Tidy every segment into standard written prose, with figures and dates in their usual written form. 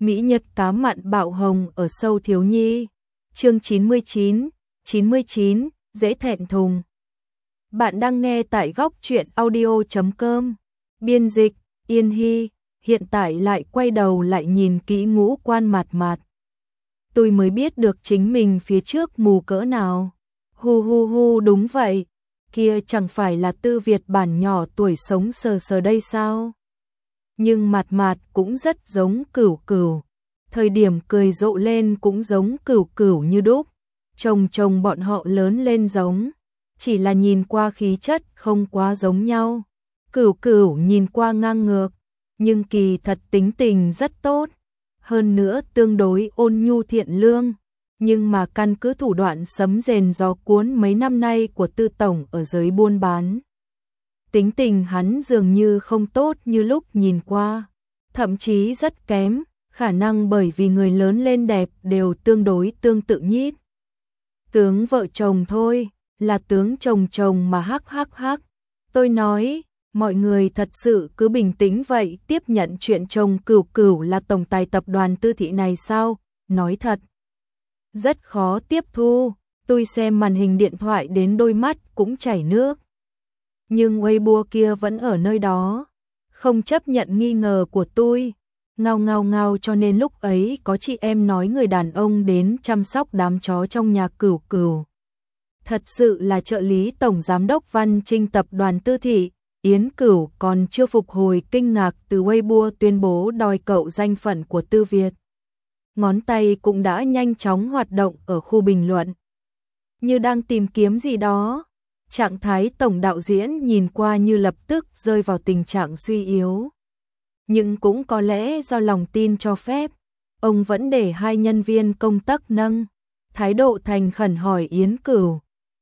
Mỹ Nhật cá mặn bạo hồng ở sâu thiếu nhi. Chương 99, dễ thẹn thùng. Bạn đang nghe tại góc truyện audio.com. Biên dịch, Yên Hy, hiện tại lại quay đầu lại nhìn kỹ ngũ quan mạt mạt. Tôi mới biết được chính mình phía trước mù cỡ nào. Hu, đúng vậy. Kia chẳng phải là Tư Việt bản nhỏ tuổi sống sờ sờ đây sao? Nhưng mạt mạt cũng rất giống Cửu Cửu. Thời điểm cười rộ lên cũng giống Cửu Cửu như đúc. Chồng bọn họ lớn lên giống, chỉ là nhìn qua khí chất không quá giống nhau. Cửu Cửu nhìn qua ngang ngược, nhưng kỳ thật tính tình rất tốt. Hơn nữa tương đối ôn nhu thiện lương. Nhưng mà căn cứ thủ đoạn sấm rền gió cuốn mấy năm nay của Tư Tổng ở giới buôn bán, tính tình hắn dường như không tốt như lúc nhìn qua, thậm chí rất kém, khả năng bởi vì người lớn lên đẹp đều tương đối tương tự nhít. Tướng vợ chồng thôi, là tướng chồng mà hắc. Tôi nói, mọi người thật sự cứ bình tĩnh vậy tiếp nhận chuyện chồng Cửu Cửu là tổng tài tập đoàn Tư Thị này sao? Nói thật, rất khó tiếp thu, tôi xem màn hình điện thoại đến đôi mắt cũng chảy nước. Nhưng Weibo kia vẫn ở nơi đó, không chấp nhận nghi ngờ của tôi. Ngao cho nên lúc ấy có chị em nói người đàn ông đến chăm sóc đám chó trong nhà Cửu Cửu. Thật sự là trợ lý tổng giám đốc Văn Trinh tập đoàn Tư Thị. Yến Cửu còn chưa phục hồi kinh ngạc từ Weibo tuyên bố đòi cậu danh phận của Tư Việt. Ngón tay cũng đã nhanh chóng hoạt động ở khu bình luận, như đang tìm kiếm gì đó. Trạng thái tổng đạo diễn nhìn qua như lập tức rơi vào tình trạng suy yếu. Nhưng cũng có lẽ do lòng tin cho phép, ông vẫn để hai nhân viên công tác nâng thái độ thành khẩn hỏi Yến Cửu.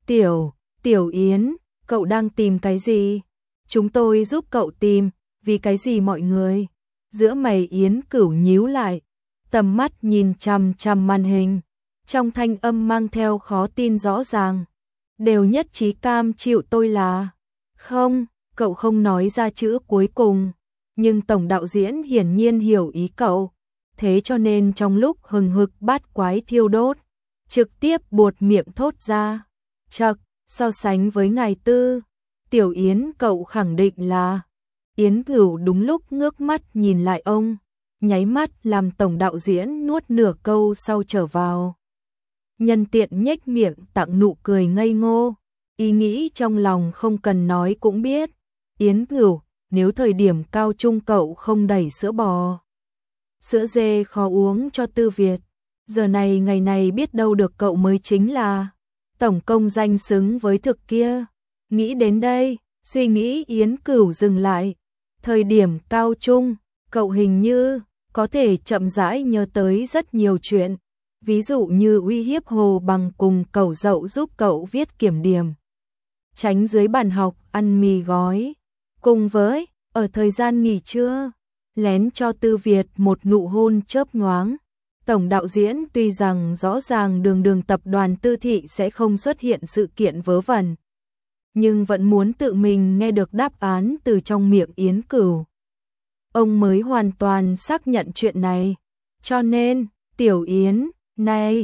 Tiểu Yến, cậu đang tìm cái gì? Chúng tôi giúp cậu tìm, vì cái gì mọi người? Giữa mày Yến Cửu nhíu lại, tầm mắt nhìn chằm màn hình, trong thanh âm mang theo khó tin rõ ràng. Đều nhất trí cam chịu tôi là... Không, cậu không nói ra chữ cuối cùng, nhưng tổng đạo diễn hiển nhiên hiểu ý cậu, thế cho nên trong lúc hừng hực bát quái thiêu đốt, trực tiếp buột miệng thốt ra. Chậc, so sánh với ngài Tư, Tiểu Yến cậu khẳng định là... Yến Cửu đúng lúc ngước mắt nhìn lại ông, nháy mắt làm tổng đạo diễn nuốt nửa câu sau trở vào. Nhân tiện nhếch miệng tặng nụ cười ngây ngô, ý nghĩ trong lòng không cần nói cũng biết. Yến Cửu, nếu thời điểm cao trung cậu không đẩy sữa bò, sữa dê khó uống cho Tư Việt, giờ này ngày này biết đâu được cậu mới chính là tổng công danh xứng với thực kia. Nghĩ đến đây, suy nghĩ Yến Cửu dừng lại. Thời điểm cao trung, cậu hình như có thể chậm rãi nhớ tới rất nhiều chuyện. Ví dụ như uy hiếp Hồ Bằng cùng cậu dậu giúp cậu viết kiểm điểm, tránh dưới bàn học ăn mì gói, cùng với ở thời gian nghỉ trưa lén cho Tư Việt một nụ hôn chớp nhoáng. Tổng đạo diễn tuy rằng rõ ràng đường tập đoàn Tư Thị sẽ không xuất hiện sự kiện vớ vẩn, nhưng vẫn muốn tự mình nghe được đáp án từ trong miệng Yến Cửu. Ông mới hoàn toàn xác nhận chuyện này. Cho nên, Tiểu Yến, này,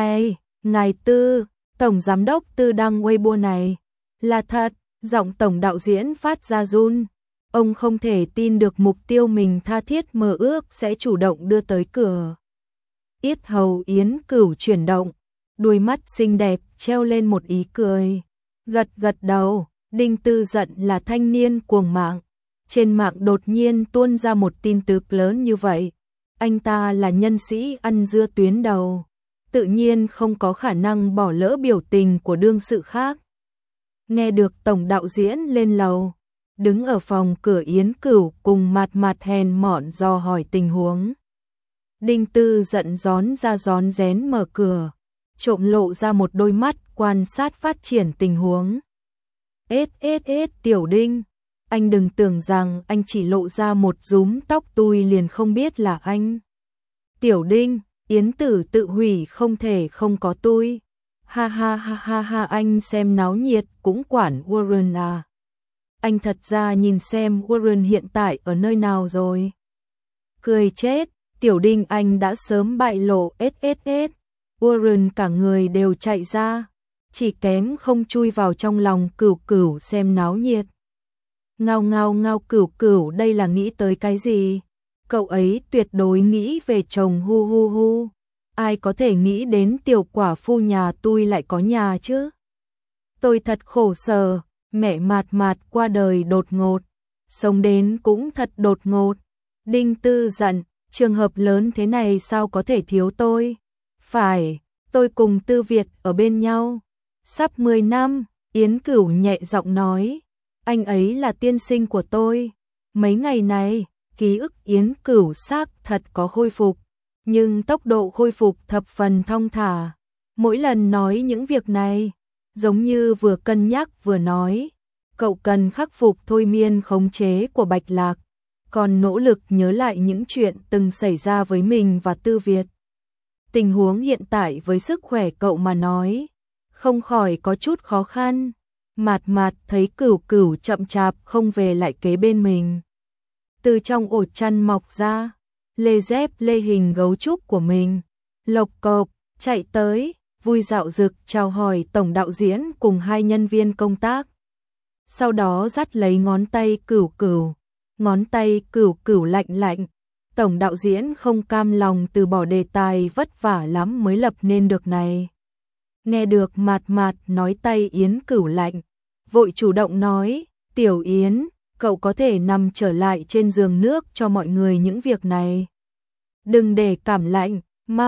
ngài Tư, tổng giám đốc Tư đăng Weibo này, là thật. Giọng tổng đạo diễn phát ra run. Ông không thể tin được mục tiêu mình tha thiết mơ ước sẽ chủ động đưa tới cửa. Yết hầu Yến Cửu chuyển động, đuôi mắt xinh đẹp treo lên một ý cười. Gật đầu. Đinh Tư giận là thanh niên cuồng mạng. Trên mạng đột nhiên tuôn ra một tin tức lớn như vậy. Anh ta là nhân sĩ ăn dưa tuyến đầu, tự nhiên không có khả năng bỏ lỡ biểu tình của đương sự khác. Nghe được tổng đạo diễn lên lầu, đứng ở phòng cửa Yến Cửu cùng mạt hèn mọn dò hỏi tình huống. Đinh Tư giận rón rén mở cửa, trộm lộ ra một đôi mắt quan sát phát triển tình huống. Ết Tiểu Đinh, anh đừng tưởng rằng anh chỉ lộ ra một rúm tóc tôi liền không biết là anh. Tiểu Đinh, Yến Tử tự hủy không thể không có tôi. Ha, anh xem náo nhiệt cũng quản Warren à. Anh thật ra nhìn xem Warren hiện tại ở nơi nào rồi. Cười chết, Tiểu Đinh Anh đã sớm bại lộ SSS, Warren cả người đều chạy ra, chỉ kém không chui vào trong lòng Cửu Cửu xem náo nhiệt. Ngao ngao ngao, Cửu Cửu đây là nghĩ tới cái gì? Cậu ấy tuyệt đối nghĩ về chồng, hu hu hu. Ai có thể nghĩ đến tiểu quả phu nhà tôi lại có nhà chứ? Tôi thật khổ sở, mẹ Mạt Mạt qua đời đột ngột, sống đến cũng thật đột ngột. Đinh Tư giận, trường hợp lớn thế này sao có thể thiếu tôi? Phải, tôi cùng Tư Việt ở bên nhau sắp 10 năm, Yến Cửu nhẹ giọng nói, anh ấy là tiên sinh của tôi. Mấy ngày này, ký ức Yến Cửu xác thật có khôi phục, nhưng tốc độ khôi phục thập phần thong thả. Mỗi lần nói những việc này, giống như vừa cân nhắc vừa nói, cậu cần khắc phục thôi miên khống chế của Bạch Lạc, còn nỗ lực nhớ lại những chuyện từng xảy ra với mình và Tư Việt. Tình huống hiện tại với sức khỏe cậu mà nói, không khỏi có chút khó khăn. Mạt Mạt thấy Cửu Cửu chậm chạp không về lại kế bên mình, từ trong ổ chăn mọc ra, lê dép lê hình gấu trúc của mình, lộc cộc chạy tới, vui dạo dực chào hỏi tổng đạo diễn cùng hai nhân viên công tác. Sau đó dắt lấy ngón tay Cửu Cửu, ngón tay Cửu Cửu lạnh lạnh. Tổng đạo diễn không cam lòng từ bỏ đề tài vất vả lắm mới lập nên được này. Nghe được Mạt Mạt nói tay Yến Cửu lạnh, vội chủ động nói, Tiểu Yến, cậu có thể nằm trở lại trên giường nước cho mọi người những việc này. Đừng để cảm lạnh,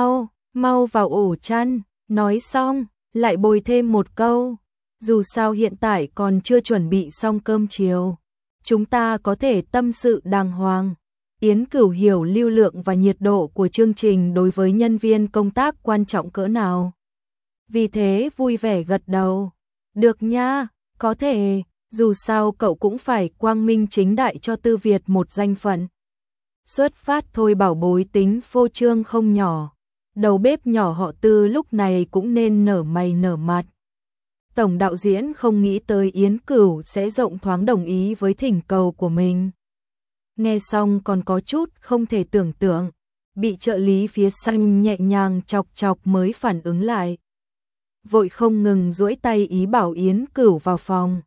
mau vào ổ chăn. Nói xong, lại bồi thêm một câu, dù sao hiện tại còn chưa chuẩn bị xong cơm chiều, chúng ta có thể tâm sự đàng hoàng. Yến Cửu hiểu lưu lượng và nhiệt độ của chương trình đối với nhân viên công tác quan trọng cỡ nào. Vì thế vui vẻ gật đầu. Được nha, có thể, dù sao cậu cũng phải quang minh chính đại cho Tư Việt một danh phận. Xuất phát thôi bảo bối tính phô trương không nhỏ. Đầu bếp nhỏ họ Tư lúc này cũng nên nở mày nở mặt. Tổng đạo diễn không nghĩ tới Yến Cửu sẽ rộng thoáng đồng ý với thỉnh cầu của mình. Nghe xong còn có chút không thể tưởng tượng, bị trợ lý phía sau nhẹ nhàng chọc chọc mới phản ứng lại. Vội không ngừng duỗi tay ý bảo Yến Cửu vào phòng.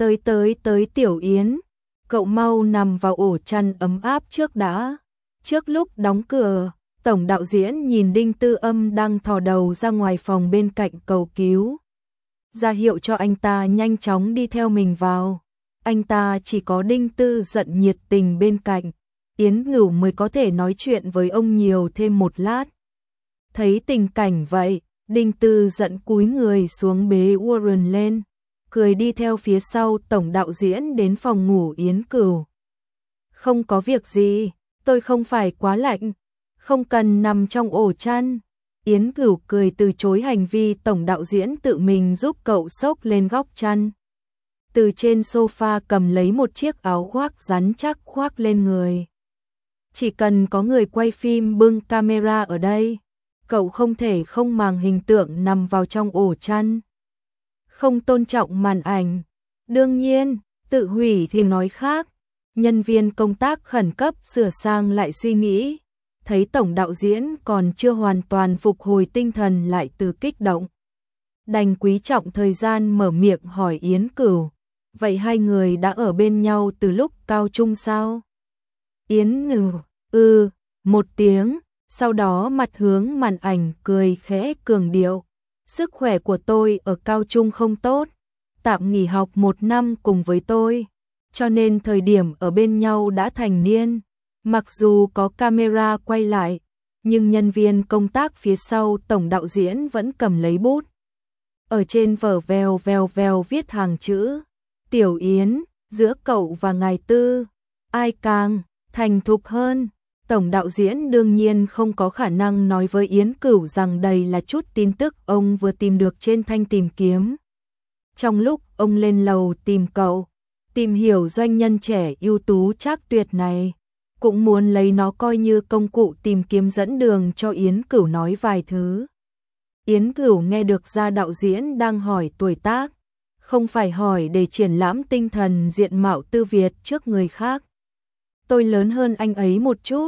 Tới Tiểu Yến, cậu mau nằm vào ổ chăn ấm áp trước đã. Trước lúc đóng cửa, tổng đạo diễn nhìn Đinh Tư Âm đang thò đầu ra ngoài phòng bên cạnh cầu cứu, ra hiệu cho anh ta nhanh chóng đi theo mình vào. Anh ta chỉ có Đinh Tư giận nhiệt tình bên cạnh, Yến Cửu mới có thể nói chuyện với ông nhiều thêm một lát. Thấy tình cảnh vậy, Đinh Tư giận cúi người xuống bế Warren lên, cười đi theo phía sau tổng đạo diễn đến phòng ngủ Yến Cửu. Không có việc gì, tôi không phải quá lạnh, không cần nằm trong ổ chăn. Yến Cửu cười từ chối hành vi tổng đạo diễn tự mình giúp cậu xốc lên góc chăn. Từ trên sofa cầm lấy một chiếc áo khoác rắn chắc khoác lên người. Chỉ cần có người quay phim bưng camera ở đây, cậu không thể không màng hình tượng nằm vào trong ổ chăn. Không tôn trọng màn ảnh. Đương nhiên, tự hủy thì nói khác. Nhân viên công tác khẩn cấp sửa sang lại suy nghĩ. Thấy tổng đạo diễn còn chưa hoàn toàn phục hồi tinh thần lại từ kích động. Đành quý trọng thời gian mở miệng hỏi Yến Cửu. Vậy hai người đã ở bên nhau từ lúc cao trung sao? Yến Cửu, một tiếng, sau đó mặt hướng màn ảnh cười khẽ cường điệu. Sức khỏe của tôi ở cao trung không tốt, tạm nghỉ học 1 năm cùng với tôi, cho nên thời điểm ở bên nhau đã thành niên. Mặc dù có camera quay lại, nhưng nhân viên công tác phía sau tổng đạo diễn vẫn cầm lấy bút. Ở trên vở vèo viết hàng chữ. Tiểu Yến, giữa cậu và ngài Tư, ai càng thành thục hơn? Tổng đạo diễn đương nhiên không có khả năng nói với Yến Cửu rằng đây là chút tin tức ông vừa tìm được trên thanh tìm kiếm. Trong lúc ông lên lầu tìm cậu, tìm hiểu doanh nhân trẻ ưu tú trác tuyệt này, cũng muốn lấy nó coi như công cụ tìm kiếm dẫn đường cho Yến Cửu nói vài thứ. Yến Cửu nghe được ra đạo diễn đang hỏi tuổi tác, không phải hỏi để triển lãm tinh thần diện mạo Tư Việt trước người khác. Tôi lớn hơn anh ấy một chút,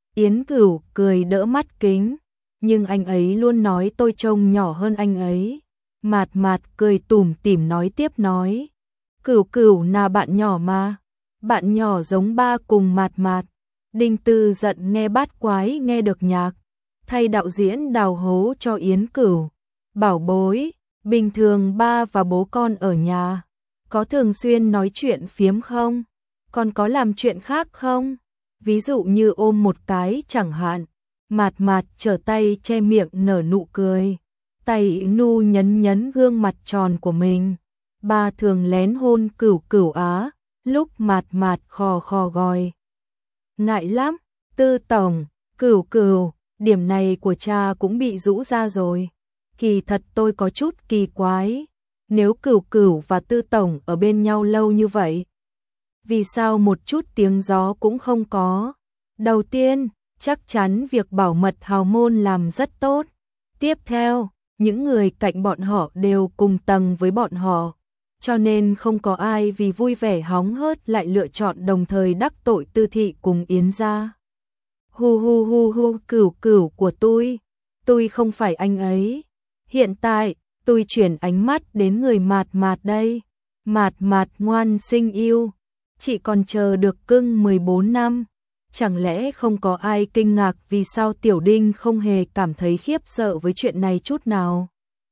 Yến Cửu cười đỡ mắt kính, nhưng anh ấy luôn nói tôi trông nhỏ hơn anh ấy. Mạt Mạt cười tủm tỉm nói tiếp nói, Cửu Cửu là bạn nhỏ mà, bạn nhỏ giống ba cùng Mạt Mạt. Đinh Tư giận nghe bát quái nghe được nhạc, thay đạo diễn đào hố cho Yến Cửu. Bảo bối, bình thường ba và bố con ở nhà, có thường xuyên nói chuyện phiếm không? Còn có làm chuyện khác không? Ví dụ như ôm một cái chẳng hạn. Mạt Mạt trở tay che miệng nở nụ cười, tay nu nhấn nhấn gương mặt tròn của mình. Ba thường lén hôn Cửu Cửu á, lúc Mạt Mạt khò khò gọi. Ngại lắm, Tư tổng, Cửu Cửu, điểm này của cha cũng bị rũ ra rồi. Kỳ thật tôi có chút kỳ quái, nếu Cửu Cửu và Tư tổng ở bên nhau lâu như vậy, vì sao một chút tiếng gió cũng không có? Đầu tiên, chắc chắn việc bảo mật hào môn làm rất tốt. Tiếp theo, những người cạnh bọn họ đều cùng tầng với bọn họ, cho nên không có ai vì vui vẻ hóng hớt lại lựa chọn đồng thời đắc tội Tư thị cùng Yến gia. Hu hu hu hu, Cửu Cửu của tôi không phải anh ấy. Hiện tại, tôi chuyển ánh mắt đến người Mạt Mạt đây. Mạt Mạt ngoan xinh yêu, chị còn chờ được cưng 14 năm. Chẳng lẽ không có ai kinh ngạc vì sao Tiểu Đinh không hề cảm thấy khiếp sợ với chuyện này chút nào?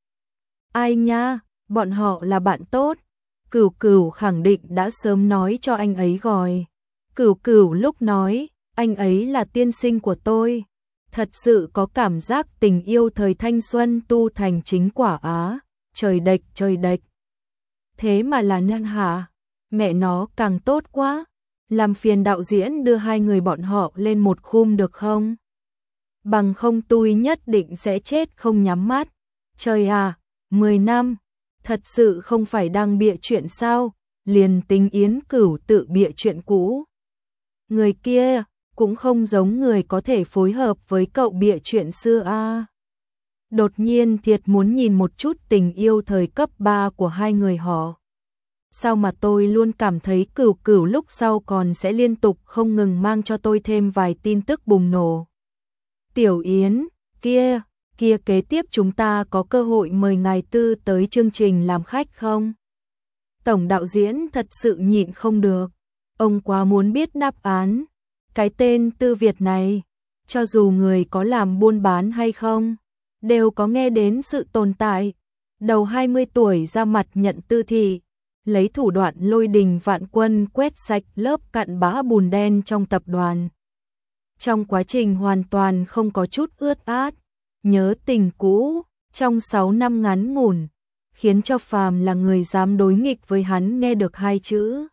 Ai nha, bọn họ là bạn tốt. Cửu Cửu khẳng định đã sớm nói cho anh ấy rồi. Cửu Cửu lúc nói, anh ấy là tiên sinh của tôi. Thật sự có cảm giác tình yêu thời thanh xuân tu thành chính quả á. Trời đệch trời đệch. Thế mà là nhan hả? Mẹ nó càng tốt quá. Làm phiền đạo diễn đưa hai người bọn họ lên một khung được không? Bằng không tôi nhất định sẽ chết không nhắm mắt. Trời à, 10 năm. Thật sự không phải đang bịa chuyện sao? Liền tính Yến Cửu tự bịa chuyện cũ. Người kia cũng không giống người có thể phối hợp với cậu bịa chuyện xưa a. Đột nhiên thiệt muốn nhìn một chút tình yêu thời cấp 3 của hai người họ. Sao mà tôi luôn cảm thấy Cửu Cửu lúc sau còn sẽ liên tục không ngừng mang cho tôi thêm vài tin tức bùng nổ. Tiểu Yến, kia kế tiếp chúng ta có cơ hội mời ngài Tư tới chương trình làm khách không? Tổng đạo diễn thật sự nhịn không được, ông quá muốn biết đáp án. Cái tên Tư Việt này, cho dù người có làm buôn bán hay không, đều có nghe đến sự tồn tại. Đầu 20 tuổi ra mặt nhận Tư thị, lấy thủ đoạn lôi đình vạn quân quét sạch lớp cặn bã bùn đen trong tập đoàn. Trong quá trình hoàn toàn không có chút ướt át, nhớ tình cũ, trong 6 năm ngắn ngủn, khiến cho phàm là người dám đối nghịch với hắn nghe được hai chữ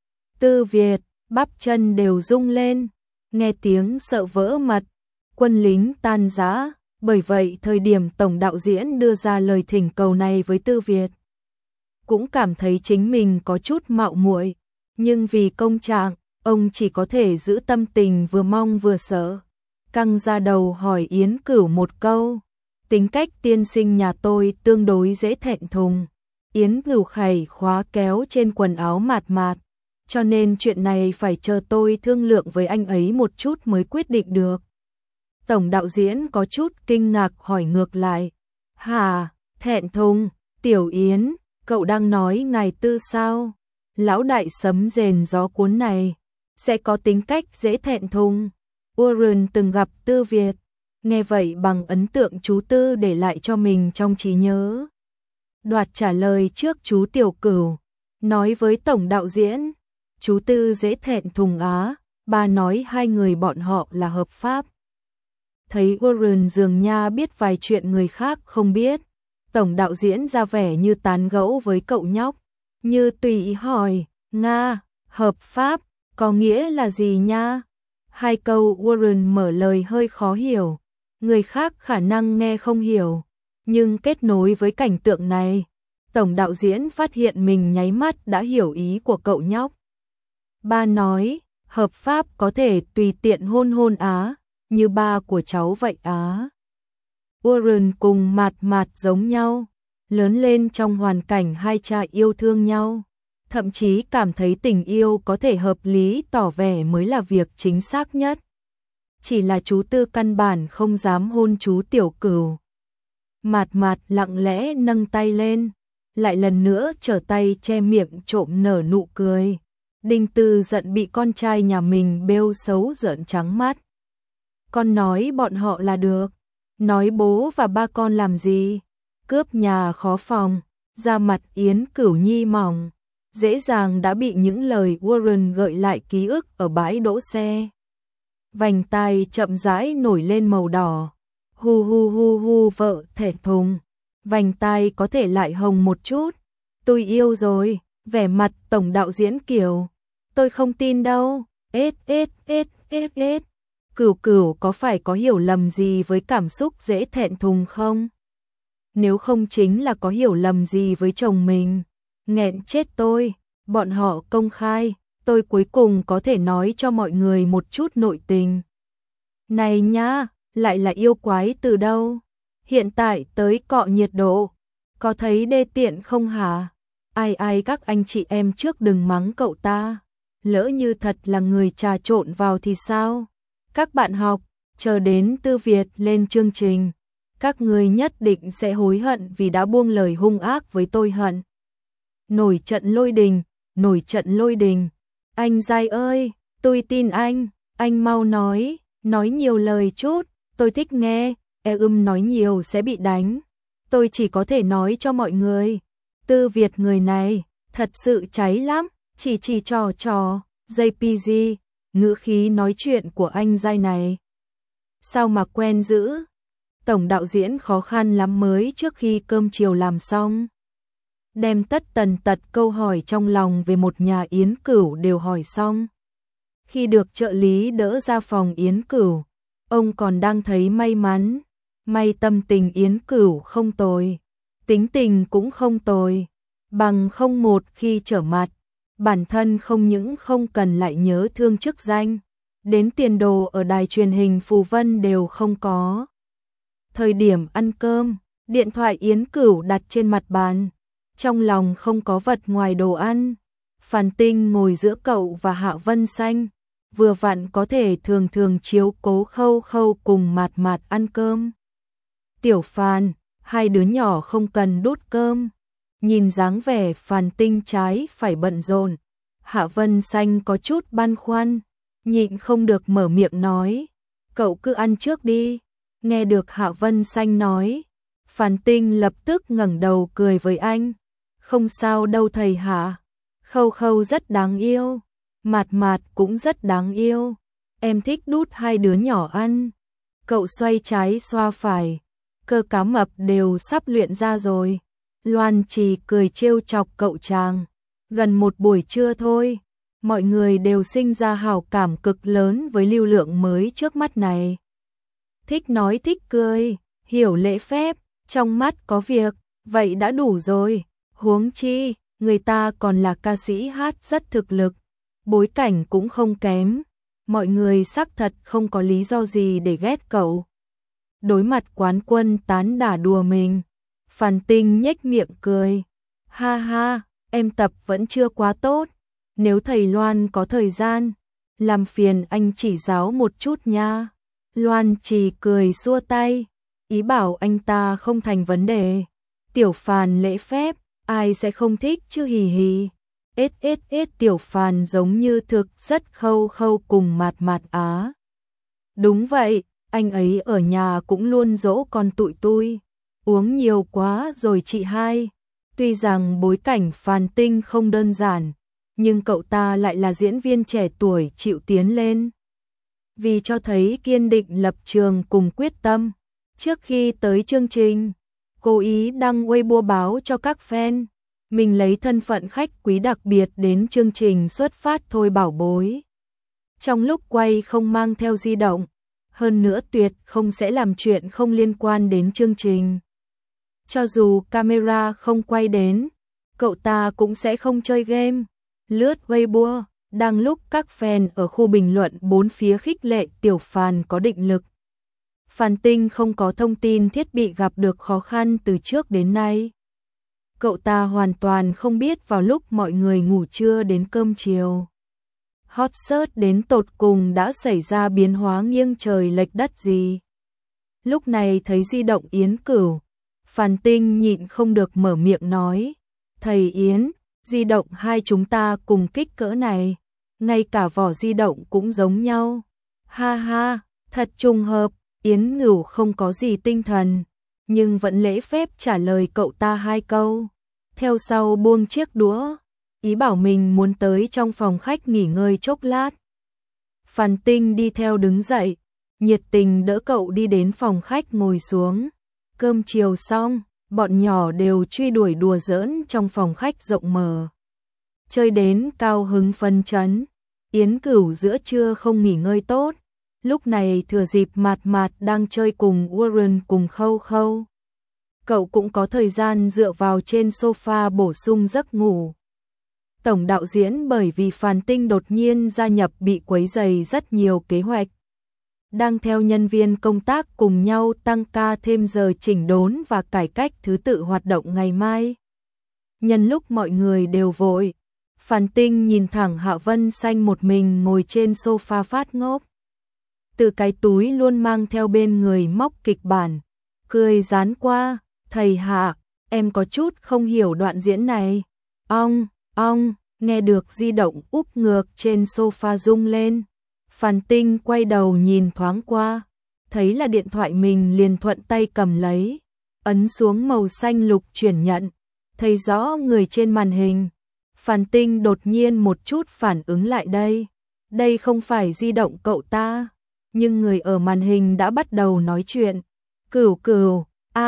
Tư Việt, bắp chân đều rung lên, nghe tiếng sợ vỡ mật, quân lính tan rã. Bởi vậy thời điểm tổng đạo diễn đưa ra lời thỉnh cầu này với Tư Việt, cũng cảm thấy chính mình có chút mạo muội, nhưng vì công trạng, ông chỉ có thể giữ tâm tình vừa mong vừa sợ. Căng ra đầu hỏi Yến Cửu một câu, tính cách tiên sinh nhà tôi tương đối dễ thẹn thùng. Yến Cửu khẩy khóa kéo trên quần áo Mạt Mạt, cho nên chuyện này phải chờ tôi thương lượng với anh ấy một chút mới quyết định được. Tổng đạo diễn có chút kinh ngạc hỏi ngược lại, hả, thẹn thùng, Tiểu Yến, cậu đang nói ngài Tư sao? Lão đại sấm rền gió cuốn này, sẽ có tính cách dễ thẹn thùng. Warren từng gặp Tư Việt, nghe vậy bằng ấn tượng chú Tư để lại cho mình trong trí nhớ. Đoạt trả lời trước chú Tiểu Cửu, nói với tổng đạo diễn, chú Tư dễ thẹn thùng á, ba nói hai người bọn họ là hợp pháp. Thấy Warren dường nha biết vài chuyện người khác không biết, tổng đạo diễn ra vẻ như tán gẫu với cậu nhóc, như tùy ý hỏi, Nga, hợp pháp, có nghĩa là gì nha? Hai câu Warren mở lời hơi khó hiểu, người khác khả năng nghe không hiểu, nhưng kết nối với cảnh tượng này, tổng đạo diễn phát hiện mình nháy mắt đã hiểu ý của cậu nhóc. Ba nói, hợp pháp có thể tùy tiện hôn hôn á, như ba của cháu vậy á. Warren cùng Mạt Mạt giống nhau, lớn lên trong hoàn cảnh hai cha yêu thương nhau, thậm chí cảm thấy tình yêu có thể hợp lý tỏ vẻ mới là việc chính xác nhất. chỉ là chú Tư căn bản không dám hôn chú Tiểu Cửu. Mạt Mạt lặng lẽ nâng tay lên, lại lần nữa trở tay che miệng trộm nở nụ cười. Đinh Tư giận bị con trai nhà mình bêu xấu giỡn trắng mắt. Con nói bọn họ là được, nói bố và ba con làm gì? Cướp nhà khó phòng, da mặt Yến Cửu Nhi mỏng, dễ dàng đã bị những lời Warren gợi lại ký ức ở bãi đỗ xe. Vành tai chậm rãi nổi lên màu đỏ. Hu hu hu hu, vợ thẹn thùng. Vành tai có thể lại hồng một chút. Tôi yêu rồi, vẻ mặt tổng đạo diễn Kiều. Tôi không tin đâu. Ết. Cửu Cửu có phải có hiểu lầm gì với cảm xúc dễ thẹn thùng không? Nếu không chính là có hiểu lầm gì với chồng mình. Nghẹn chết tôi, bọn họ công khai, tôi cuối cùng có thể nói cho mọi người một chút nội tình. Này nhá, lại là yêu quái từ đâu? Hiện tại tới cọ nhiệt độ, có thấy đê tiện không hả? Ai các anh chị em trước đừng mắng cậu ta, lỡ như thật là người trà trộn vào thì sao? Các bạn học, chờ đến Tư Việt lên chương trình, các người nhất định sẽ hối hận vì đã buông lời hung ác với tôi hận. Nổi trận lôi đình, anh Giai ơi, tôi tin anh mau nói nhiều lời chút, tôi thích nghe, nói nhiều sẽ bị đánh. Tôi chỉ có thể nói cho mọi người, Tư Việt người này, thật sự cháy lắm, chỉ trò, JPG, ngữ khí nói chuyện của anh Giai này. Sao mà quen dữ? Tổng đạo diễn khó khăn lắm mới trước khi cơm chiều làm xong. Đem tất tần tật câu hỏi trong lòng về một nhà Yến Cửu đều hỏi xong. Khi được trợ lý đỡ ra phòng Yến Cửu, ông còn đang thấy may mắn. May tâm tình Yến Cửu không tồi, tính tình cũng không tồi, bằng không một khi trở mặt, bản thân không những không cần lại nhớ thương chức danh, đến tiền đồ ở đài truyền hình Phù Vân đều không có. Thời điểm ăn cơm, điện thoại Yến Cửu đặt trên mặt bàn, trong lòng không có vật ngoài đồ ăn. Phàn Tinh ngồi giữa cậu và Hạ Vân Xanh, vừa vặn có thể thường chiếu cố Khâu cùng Mạt Mạt ăn cơm. Tiểu Phàn, hai đứa nhỏ không cần đút cơm. Nhìn dáng vẻ Phàn Tinh trái phải bận rộn, Hạ Vân Xanh có chút băn khoăn, nhịn không được mở miệng nói, cậu cứ ăn trước đi. Nghe được Hạ Vân Xanh nói, Phàn Tinh lập tức ngẩng đầu cười với anh, không sao đâu thầy Hạ, Khâu rất đáng yêu, Mạt Mạt cũng rất đáng yêu, em thích đút hai đứa nhỏ ăn. Cậu xoay trái xoa phải, cơ cá mập đều sắp luyện ra rồi. Loan Trì cười trêu chọc cậu chàng, gần một buổi trưa thôi, mọi người đều sinh ra hảo cảm cực lớn với lưu lượng mới trước mắt này. Thích nói thích cười, hiểu lễ phép, trong mắt có việc, vậy đã đủ rồi. Huống chi, người ta còn là ca sĩ hát rất thực lực, bối cảnh cũng không kém, mọi người xác thật không có lý do gì để ghét cậu. Đối mặt quán quân tán đả đùa mình, Phàn Tinh nhếch miệng cười, ha ha, em tập vẫn chưa quá tốt, nếu thầy Loan có thời gian, làm phiền anh chỉ giáo một chút nha. Loan Trì cười xua tay, ý bảo anh ta không thành vấn đề. Tiểu Phàn lễ phép, ai sẽ không thích chứ hì hì. Tiểu Phàn giống như thực rất Khâu cùng Mạt Mạt á. Đúng vậy, anh ấy ở nhà cũng luôn dỗ con tụi tôi. Uống nhiều quá rồi chị hai. Tuy rằng bối cảnh Phàn Tinh không đơn giản, nhưng cậu ta lại là diễn viên trẻ tuổi chịu tiến lên. Vì cho thấy kiên định lập trường cùng quyết tâm. Trước khi tới chương trình, cố ý đăng Weibo báo cho các fan, mình lấy thân phận khách quý đặc biệt đến chương trình xuất phát thôi bảo bối. Trong lúc quay không mang theo di động, hơn nữa tuyệt không sẽ làm chuyện không liên quan đến chương trình. Cho dù camera không quay đến, cậu ta cũng sẽ không chơi game, lướt Weibo. Đang lúc các fan ở khu bình luận bốn phía khích lệ Tiểu Phàn có định lực. Phàn Tinh không có thông tin thiết bị gặp được khó khăn từ trước đến nay. Cậu ta hoàn toàn không biết vào lúc mọi người ngủ trưa đến cơm chiều. hot search đến tột cùng đã xảy ra biến hóa nghiêng trời lệch đất gì. Lúc này thấy di động Yến Cửu, Phan Tinh nhịn không được mở miệng nói, thầy Yến, di động hai chúng ta cùng kích cỡ này, ngay cả vỏ di động cũng giống nhau. Ha ha, thật trùng hợp, Yến Cửu không có gì tinh thần, nhưng vẫn lễ phép trả lời cậu ta 2 câu. Theo sau buông chiếc đũa, ý bảo mình muốn tới trong phòng khách nghỉ ngơi chốc lát. Phan Tinh đi theo đứng dậy, nhiệt tình đỡ cậu đi đến phòng khách ngồi xuống. Cơm chiều xong, bọn nhỏ đều truy đuổi đùa giỡn trong phòng khách rộng mở. Chơi đến cao hứng phấn chấn, Yến Cửu giữa trưa không nghỉ ngơi tốt. Lúc này thừa dịp Mạt Mạt đang chơi cùng Warren cùng Khâu Khâu. Cậu cũng có thời gian dựa vào trên sofa bổ sung giấc ngủ. Tổng đạo diễn bởi vì Phan Tinh đột nhiên gia nhập bị quấy rầy rất nhiều kế hoạch. Đang theo nhân viên công tác cùng nhau tăng ca thêm giờ chỉnh đốn và cải cách thứ tự hoạt động ngày mai. Nhân lúc mọi người đều vội, Phan Tinh nhìn thẳng Hạ Vân Xanh một mình ngồi trên sofa phát ngốc. Từ cái túi luôn mang theo bên người móc kịch bản, cười dán qua, thầy Hạ, em có chút không hiểu đoạn diễn này. Ong, nghe được di động úp ngược trên sofa rung lên. Phan Tinh quay đầu nhìn thoáng qua, thấy là điện thoại mình liền thuận tay cầm lấy, ấn xuống màu xanh lục chuyển nhận, thấy rõ người trên màn hình. Phan Tinh đột nhiên một chút phản ứng lại đây không phải di động cậu ta, nhưng người ở màn hình đã bắt đầu nói chuyện. Cửu,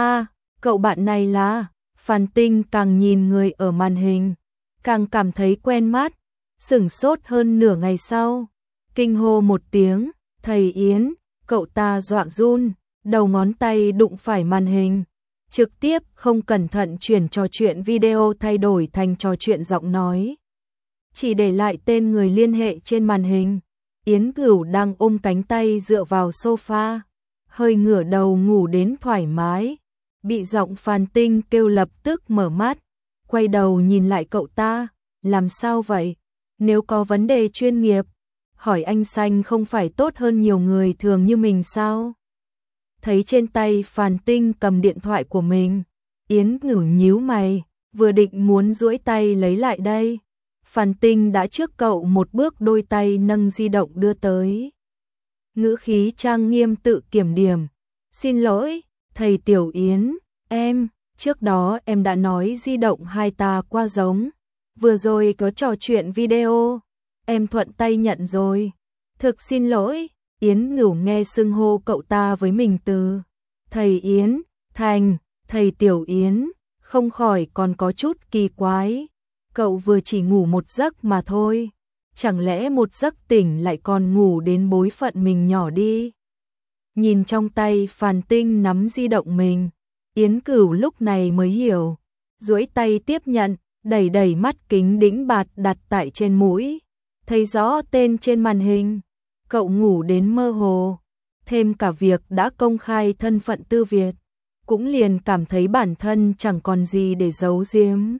cậu bạn này là... Phan Tinh càng nhìn người ở màn hình, càng cảm thấy quen mắt, sửng sốt hơn nửa ngày sau. Kinh hô một tiếng, thầy Yến, cậu ta dọa run, đầu ngón tay đụng phải màn hình, trực tiếp không cẩn thận chuyển trò chuyện video thay đổi thành trò chuyện giọng nói. Chỉ để lại tên người liên hệ trên màn hình, Yến Cửu đang ôm cánh tay dựa vào sofa, hơi ngửa đầu ngủ đến thoải mái. Bị giọng Phan Tinh kêu lập tức mở mắt, quay đầu nhìn lại cậu ta, làm sao vậy? Nếu có vấn đề chuyên nghiệp, hỏi anh Xanh không phải tốt hơn nhiều người thường như mình sao? Thấy trên tay Phan Tinh cầm điện thoại của mình, Yến Cửu nhíu mày, vừa định muốn duỗi tay lấy lại đây. Phan Tinh đã trước cậu một bước đôi tay nâng di động đưa tới. Ngữ khí trang nghiêm tự kiểm điểm, xin lỗi, thầy Tiểu Yến, trước đó em đã nói di động hai ta qua giống, vừa rồi có trò chuyện video, em thuận tay nhận rồi. Thực xin lỗi, Yến Cửu nghe xưng hô cậu ta với mình từ thầy Yến, thành thầy Tiểu Yến, không khỏi còn có chút kỳ quái. Cậu vừa chỉ ngủ một giấc mà thôi, chẳng lẽ một giấc tỉnh lại còn ngủ đến bối phận mình nhỏ đi. Nhìn trong tay Phan Tinh nắm di động mình, Yến Cửu lúc này mới hiểu, duỗi tay tiếp nhận, đẩy mắt kính đĩnh bạt đặt tại trên mũi, thấy rõ tên trên màn hình. Cậu ngủ đến mơ hồ, thêm cả việc đã công khai thân phận Tư Việt, cũng liền cảm thấy bản thân chẳng còn gì để giấu giếm.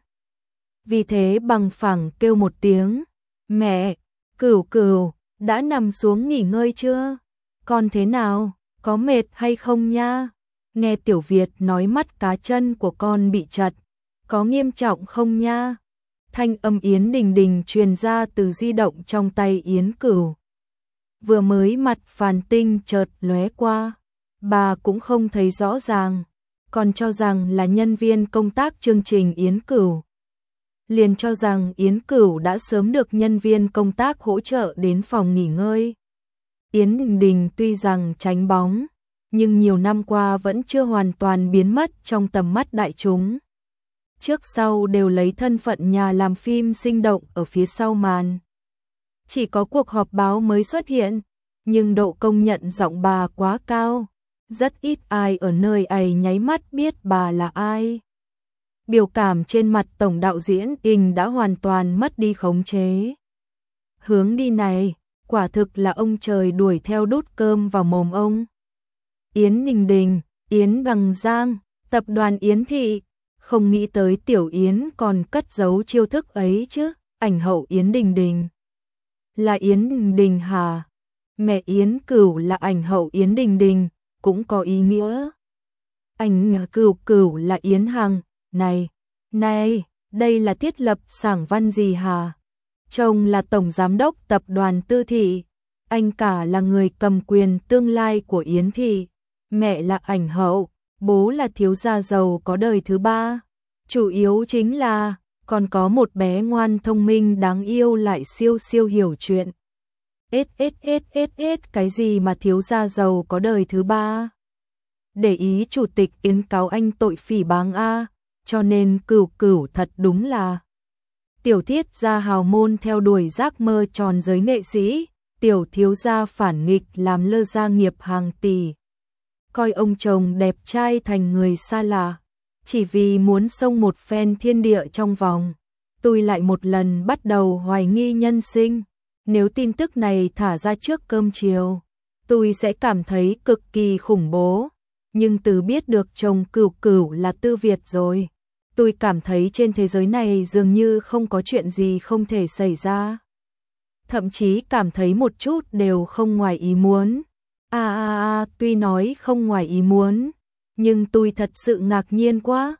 Vì thế bằng phẳng kêu một tiếng, mẹ, Cửu, đã nằm xuống nghỉ ngơi chưa? Con thế nào, có mệt hay không nha? Nghe Tiểu Việt nói mắt cá chân của con bị chật, có nghiêm trọng không nha? Thanh âm Yến Đình Đình truyền ra từ di động trong tay Yến Cửu. Vừa mới mặt Phan Tinh chợt lóe qua, bà cũng không thấy rõ ràng, còn cho rằng là nhân viên công tác chương trình Yến Cửu. Liền cho rằng Yến Cửu đã sớm được nhân viên công tác hỗ trợ đến phòng nghỉ ngơi. Yến Đình Đình tuy rằng tránh bóng, nhưng nhiều năm qua vẫn chưa hoàn toàn biến mất trong tầm mắt đại chúng. Trước sau đều lấy thân phận nhà làm phim sinh động ở phía sau màn. Chỉ có cuộc họp báo mới xuất hiện, nhưng độ công nhận giọng bà quá cao, rất ít ai ở nơi ấy nháy mắt biết bà là ai. Biểu cảm trên mặt tổng đạo diễn Đình đã hoàn toàn mất đi khống chế. Hướng đi này, quả thực là ông trời đuổi theo đút cơm vào mồm ông. Yến Đình Đình, Yến Bằng Giang, tập đoàn Yến Thị, không nghĩ tới Tiểu Yến còn cất giấu chiêu thức ấy chứ, ảnh hậu Yến Đình Đình. Là Yến Đình Đình hả? Mẹ Yến Cửu là ảnh hậu Yến Đình Đình, cũng có ý nghĩa. Ảnh Cửu Cửu là Yến Hằng, này, đây là thiết lập sảng văn gì hả? Chồng là tổng giám đốc tập đoàn Tư Thị, anh cả là người cầm quyền tương lai của Yến Thị, mẹ là ảnh hậu, bố là thiếu gia giàu có đời thứ ba. Chủ yếu chính là còn có một bé ngoan thông minh đáng yêu lại siêu siêu hiểu chuyện. Cái gì mà thiếu gia giàu có đời thứ ba? Để ý chủ tịch Yến cáo anh tội phỉ báng a, cho nên Cửu Cửu thật đúng là tiểu thiết gia hào môn theo đuổi giấc mơ tròn giới nghệ sĩ, tiểu thiếu gia phản nghịch làm lơ gia nghiệp hàng tỷ. Coi ông chồng đẹp trai thành người xa lạ, chỉ vì muốn xông một phen thiên địa trong vòng. Tôi lại một lần bắt đầu hoài nghi nhân sinh. Nếu tin tức này thả ra trước cơm chiều, tôi sẽ cảm thấy cực kỳ khủng bố. Nhưng từ biết được chồng Cửu Cửu là Tư Việt rồi, tôi cảm thấy trên thế giới này dường như không có chuyện gì không thể xảy ra. Thậm chí cảm thấy một chút đều không ngoài ý muốn. Tuy nói không ngoài ý muốn, nhưng tôi thật sự ngạc nhiên quá.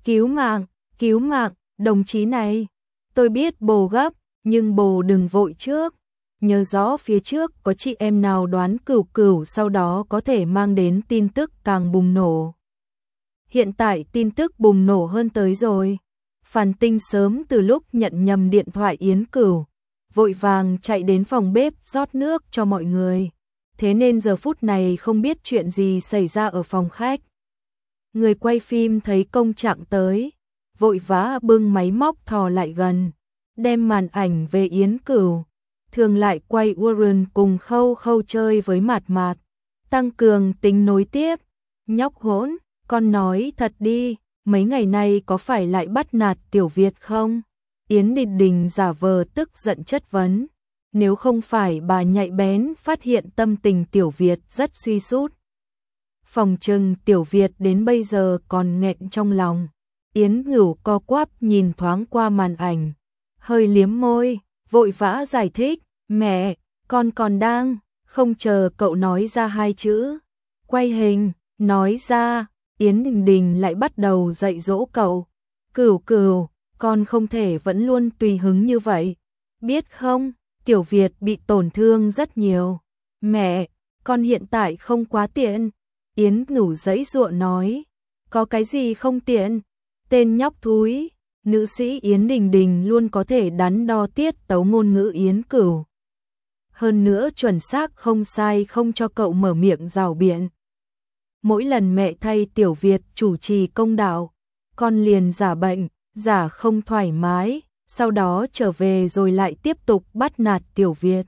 Cứu mạng, đồng chí này. Tôi biết bồ gấp, nhưng bồ đừng vội trước. Nhớ rõ phía trước có chị em nào đoán Cửu Cửu sau đó có thể mang đến tin tức càng bùng nổ. Hiện tại tin tức bùng nổ hơn tới rồi. Phan Tinh sớm từ lúc nhận nhầm điện thoại Yến Cửu, vội vàng chạy đến phòng bếp rót nước cho mọi người. Thế nên giờ phút này không biết chuyện gì xảy ra ở phòng khách. Người quay phim thấy công trạng tới, vội vã bưng máy móc thò lại gần, đem màn ảnh về Yến Cửu. Thường lại quay Warren cùng Khâu Khâu chơi với Mạt Mạt, tăng cường tính nối tiếp. Nhóc hỗn, con nói thật đi, mấy ngày nay có phải lại bắt nạt Tiểu Việt không? Yến Đình Đình giả vờ tức giận chất vấn. Nếu không phải bà nhạy bén phát hiện tâm tình Tiểu Việt rất suy sút, phòng trừng Tiểu Việt đến bây giờ còn nghẹn trong lòng. Yến Cửu co quắp nhìn thoáng qua màn ảnh, hơi liếm môi, vội vã giải thích, mẹ, con còn đang, không chờ cậu nói ra hai chữ. Quay hình, nói ra, Yến Đình Đình lại bắt đầu dạy dỗ cậu. Cửu Cửu, con không thể vẫn luôn tùy hứng như vậy, biết không? Tiểu Việt bị tổn thương rất nhiều. Mẹ, con hiện tại không quá tiện. Yến Cửu giãy giụa nói. Có cái gì không tiện? Tên nhóc thúi. Nữ sĩ Yến Đình Đình luôn có thể đắn đo tiết tấu ngôn ngữ Yến Cửu. Hơn nữa chuẩn xác không sai không cho cậu mở miệng rào biện. Mỗi lần mẹ thay Tiểu Việt chủ trì công đạo, con liền giả bệnh, giả không thoải mái, sau đó trở về rồi lại tiếp tục bắt nạt Tiểu Việt.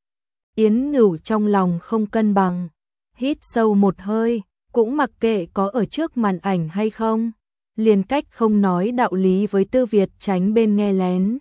Yến Cửu trong lòng không cân bằng, hít sâu một hơi, cũng mặc kệ có ở trước màn ảnh hay không, liền cách không nói đạo lý với Tư Việt tránh bên nghe lén.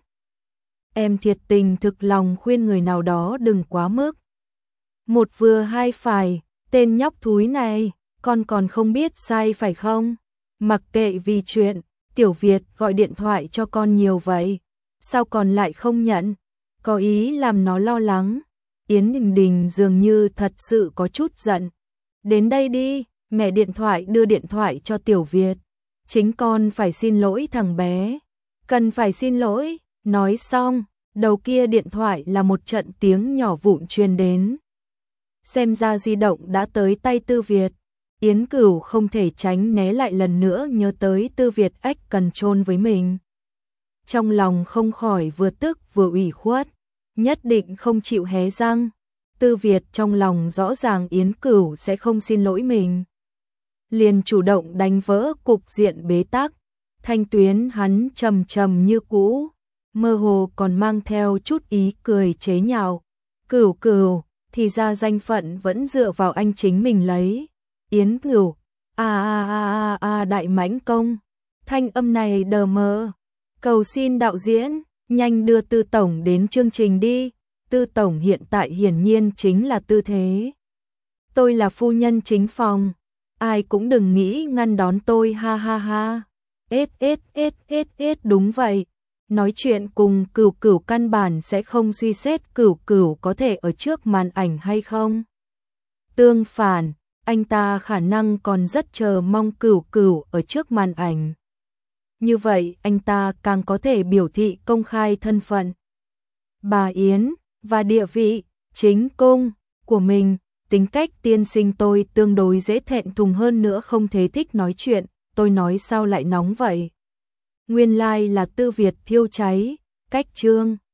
Em thiệt tình thực lòng khuyên người nào đó đừng quá mức. Một vừa hai phải, tên nhóc thúi này, con còn không biết sai phải không? Mặc kệ vì chuyện, Tiểu Việt gọi điện thoại cho con nhiều vậy, sao còn lại không nhận? Có ý làm nó lo lắng. Yến Đình Đình dường như thật sự có chút giận. Đến đây đi, mẹ đưa điện thoại cho Tiểu Việt. Chính con phải xin lỗi thằng bé. Cần phải xin lỗi. Nói xong, đầu kia điện thoại là một trận tiếng nhỏ vụn truyền đến. Xem ra di động đã tới tay Tư Việt. Yến Cửu không thể tránh né lại lần nữa nhớ tới Tư Việt ách control với mình. Trong lòng không khỏi vừa tức vừa ủy khuất, nhất định không chịu hé răng. Tư Việt trong lòng rõ ràng Yến Cửu sẽ không xin lỗi mình, liền chủ động đánh vỡ cục diện bế tắc. Thanh tuyến hắn trầm trầm như cũ, mơ hồ còn mang theo chút ý cười chế nhạo. Cửu Cửu, thì ra danh phận vẫn dựa vào anh chính mình lấy. Yến Cửu, đại mãnh công. Thanh âm này đờ mờ. Cầu xin đạo diễn, nhanh đưa Tư Tổng đến chương trình đi. Tư Tổng hiện tại hiển nhiên chính là tư thế. Tôi là phu nhân chính phòng. Ai cũng đừng nghĩ ngăn đón tôi ha ha ha. Đúng vậy. nói chuyện cùng Cửu Cửu căn bản sẽ không suy xét Cửu Cửu có thể ở trước màn ảnh hay không. Tương phản, anh ta khả năng còn rất chờ mong Cửu Cửu ở trước màn ảnh. Như vậy anh ta càng có thể biểu thị công khai thân phận bà Yến và địa vị chính cung của mình. Tính cách tiên sinh tôi tương đối dễ thẹn thùng, hơn nữa không thế thích nói chuyện, tôi nói sao lại nóng vậy. Nguyên lai là Tư Việt thiêu cháy, cách chương.